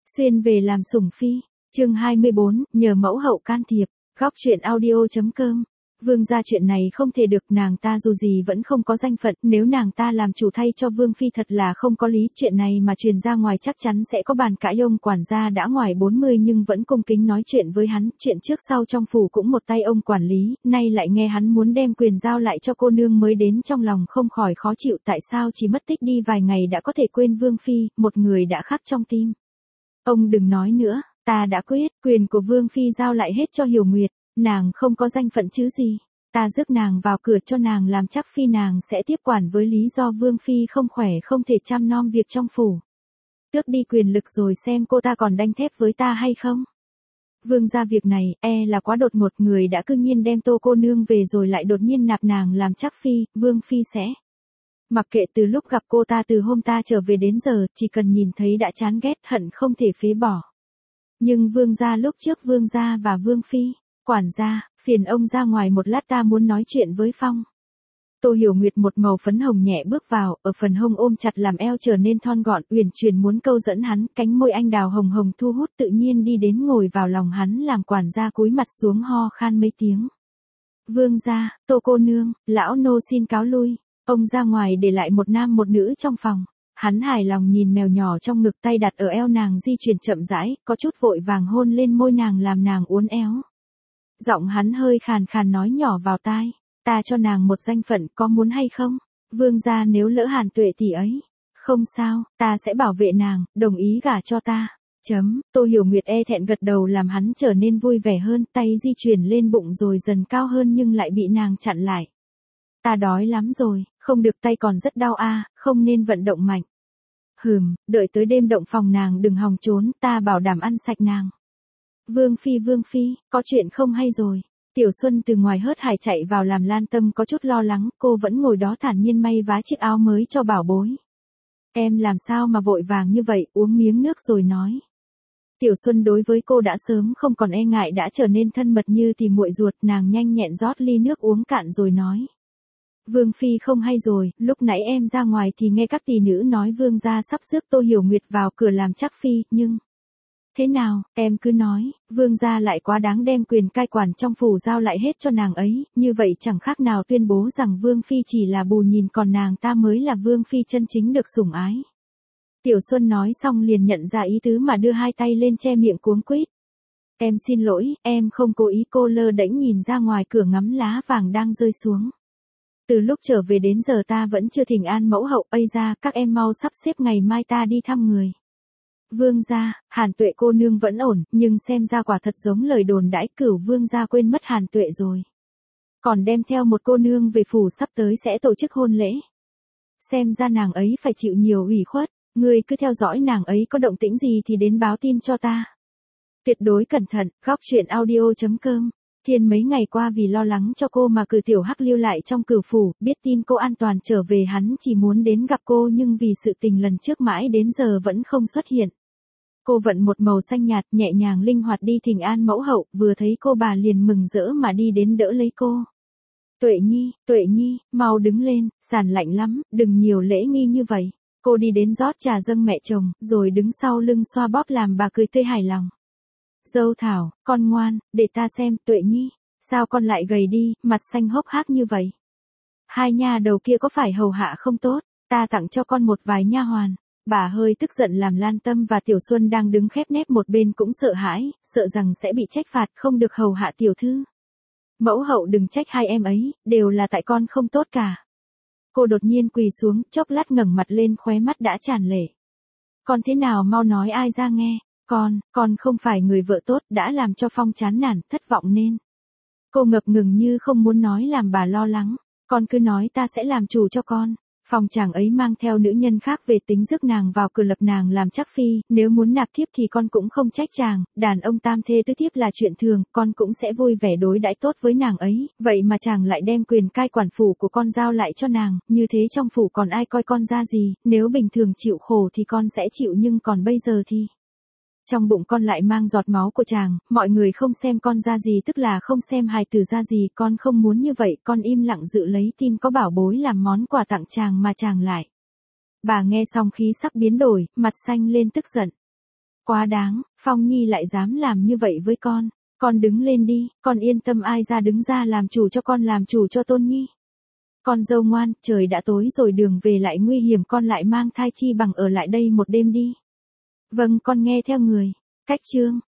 Xuyên về làm sủng phi, chương 24, nhờ mẫu hậu can thiệp, góc truyện audio.com. Vương gia chuyện này không thể được, nàng ta dù gì vẫn không có danh phận, nếu nàng ta làm chủ thay cho Vương phi thật là không có lý, chuyện này mà truyền ra ngoài chắc chắn sẽ có bàn cãi. Ông quản gia đã ngoài 40 nhưng vẫn cung kính nói chuyện với hắn, chuyện trước sau trong phủ cũng một tay ông quản lý, nay lại nghe hắn muốn đem quyền giao lại cho cô nương mới đến, trong lòng không khỏi khó chịu, tại sao chỉ mất tích đi vài ngày đã có thể quên Vương phi, một người đã khắc trong tim. Ông đừng nói nữa, ta đã quyết, quyền của Vương phi giao lại hết cho Hiểu Nguyệt. Nàng không có danh phận chứ gì. Ta rước nàng vào cửa cho nàng làm chắc phi, nàng sẽ tiếp quản với lý do Vương phi không khỏe không thể chăm nom việc trong phủ. Tước đi quyền lực rồi xem cô ta còn đanh thép với ta hay không. Vương gia việc này là quá đột ngột, người đã cương nhiên đem Tô cô nương về rồi lại đột nhiên nạp nàng làm chắc phi, Vương phi sẽ mặc kệ. Từ lúc gặp cô ta, từ hôm ta trở về đến giờ, chỉ cần nhìn thấy đã chán ghét, hận không thể phế bỏ. Nhưng Vương gia lúc trước, Vương gia và Vương phi. Quản gia, phiền ông ra ngoài một lát, ta muốn nói chuyện với Phong. Tô Hiểu Nguyệt một màu phấn hồng nhẹ bước vào, ở phần hông ôm chặt làm eo trở nên thon gọn, uyển chuyển muốn câu dẫn hắn, cánh môi anh đào hồng hồng thu hút, tự nhiên đi đến ngồi vào lòng hắn, làm quản gia cúi mặt xuống ho khan mấy tiếng. Vương gia, Tô cô nương, lão nô xin cáo lui. Ông ra ngoài để lại một nam một nữ trong phòng. Hắn hài lòng nhìn mèo nhỏ trong ngực, tay đặt ở eo nàng di chuyển chậm rãi, có chút vội vàng hôn lên môi nàng làm nàng uốn éo. Giọng hắn hơi khàn khàn nói nhỏ vào tai, ta cho nàng một danh phận, có muốn hay không? Vương gia nếu lỡ Hàn Tuệ tỷ ấy, không sao, ta sẽ bảo vệ nàng, đồng ý gả cho ta. Tô Hiểu Nguyệt thẹn gật đầu làm hắn trở nên vui vẻ hơn, tay di chuyển lên bụng rồi dần cao hơn nhưng lại bị nàng chặn lại. Ta đói lắm rồi, không được, tay còn rất đau không nên vận động mạnh. Đợi tới đêm động phòng nàng đừng hòng trốn, ta bảo đảm ăn sạch nàng. Vương phi, có chuyện không hay rồi. Tiểu Xuân từ ngoài hớt hải chạy vào làm Lan Tâm có chút lo lắng, cô vẫn ngồi đó thản nhiên may vá chiếc áo mới cho bảo bối. Em làm sao mà vội vàng như vậy, uống miếng nước rồi nói. Tiểu Xuân đối với cô đã sớm không còn e ngại, đã trở nên thân mật như thì muội ruột, nàng nhanh nhẹn rót ly nước uống cạn rồi nói. Vương phi không hay rồi, lúc nãy em ra ngoài thì nghe các tỷ nữ nói vương gia sắp rước Tô Hiểu Nguyệt vào cửa làm chắc phi, nhưng... Thế nào, em cứ nói, vương gia lại quá đáng đem quyền cai quản trong phủ giao lại hết cho nàng ấy, như vậy chẳng khác nào tuyên bố rằng vương phi chỉ là bù nhìn, còn nàng ta mới là vương phi chân chính được sủng ái. Tiểu Xuân nói xong liền nhận ra ý tứ mà đưa hai tay lên che miệng cuống quýt. Em xin lỗi, em không cố ý. Cô lơ đễnh nhìn ra ngoài cửa ngắm lá vàng đang rơi xuống. Từ lúc trở về đến giờ ta vẫn chưa thỉnh an mẫu hậu, ây ra, các em mau sắp xếp ngày mai ta đi thăm người. Vương gia, Hàn Tuệ cô nương vẫn ổn, nhưng xem ra quả thật giống lời đồn đãi, Cửu vương gia quên mất Hàn Tuệ rồi. Còn đem theo một cô nương về phủ, sắp tới sẽ tổ chức hôn lễ. Xem ra nàng ấy phải chịu nhiều ủy khuất, ngươi cứ theo dõi nàng ấy, có động tĩnh gì thì đến báo tin cho ta. Tuyệt đối cẩn thận, góc truyện audio.com. Thiên mấy ngày qua vì lo lắng cho cô mà cử Tiểu Hắc lưu lại trong Cửu phủ, biết tin cô an toàn trở về hắn chỉ muốn đến gặp cô, nhưng vì sự tình lần trước mãi đến giờ vẫn không xuất hiện. Cô vận một màu xanh nhạt, nhẹ nhàng linh hoạt đi thỉnh an mẫu hậu, vừa thấy cô bà liền mừng rỡ mà đi đến đỡ lấy cô. Tuệ Nhi, mau đứng lên, sàn lạnh lắm, đừng nhiều lễ nghi như vậy. Cô đi đến rót trà dâng mẹ chồng, rồi đứng sau lưng xoa bóp làm bà cười tươi hài lòng. Dâu Thảo, con ngoan, để ta xem. Tuệ Nhi, sao con lại gầy đi, mặt xanh hốc hác như vậy? Hai nha đầu kia có phải hầu hạ không tốt, ta tặng cho con một vài nha hoàn. Bà hơi tức giận làm Lan Tâm và Tiểu Xuân đang đứng khép nép một bên cũng sợ hãi, sợ rằng sẽ bị trách phạt không được hầu hạ tiểu thư. Mẫu hậu đừng trách hai em ấy, đều là tại con không tốt cả. Cô đột nhiên quỳ xuống, chốc lát ngẩng mặt lên, khóe mắt đã tràn lệ. Con thế nào mau nói ai ra nghe, con không phải người vợ tốt, đã làm cho Phong chán nản, thất vọng nên. Cô ngập ngừng như không muốn nói làm bà lo lắng, con cứ nói ta sẽ làm chủ cho con. Phong chàng ấy mang theo nữ nhân khác về, tính rước nàng vào cửa lập nàng làm chắc phi, nếu muốn nạp thiếp thì con cũng không trách chàng, đàn ông tam thê tứ thiếp là chuyện thường, con cũng sẽ vui vẻ đối đãi tốt với nàng ấy, vậy mà chàng lại đem quyền cai quản phủ của con giao lại cho nàng, như thế trong phủ còn ai coi con ra gì, nếu bình thường chịu khổ thì con sẽ chịu, nhưng còn bây giờ thì... Trong bụng con lại mang giọt máu của chàng, mọi người không xem con ra gì, tức là không xem hài tử ra gì, con không muốn như vậy, con im lặng dự lấy tin có bảo bối làm món quà tặng chàng mà chàng lại. Bà nghe xong khí sắc biến đổi, mặt xanh lên tức giận. Quá đáng, Phong Nhi lại dám làm như vậy với con. Con đứng lên đi, con yên tâm ai ra đứng ra làm chủ cho con làm chủ cho Tôn Nhi. Con dâu ngoan, trời đã tối rồi đường về lại nguy hiểm con lại mang thai chi bằng ở lại đây một đêm đi. Vâng con nghe theo người. Cách chương